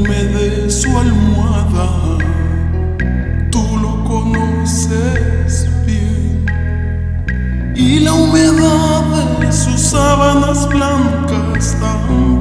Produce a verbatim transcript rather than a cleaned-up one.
perfume de su almohada, tú lo conoces bien, y la humedad de sus sábanas blancas también.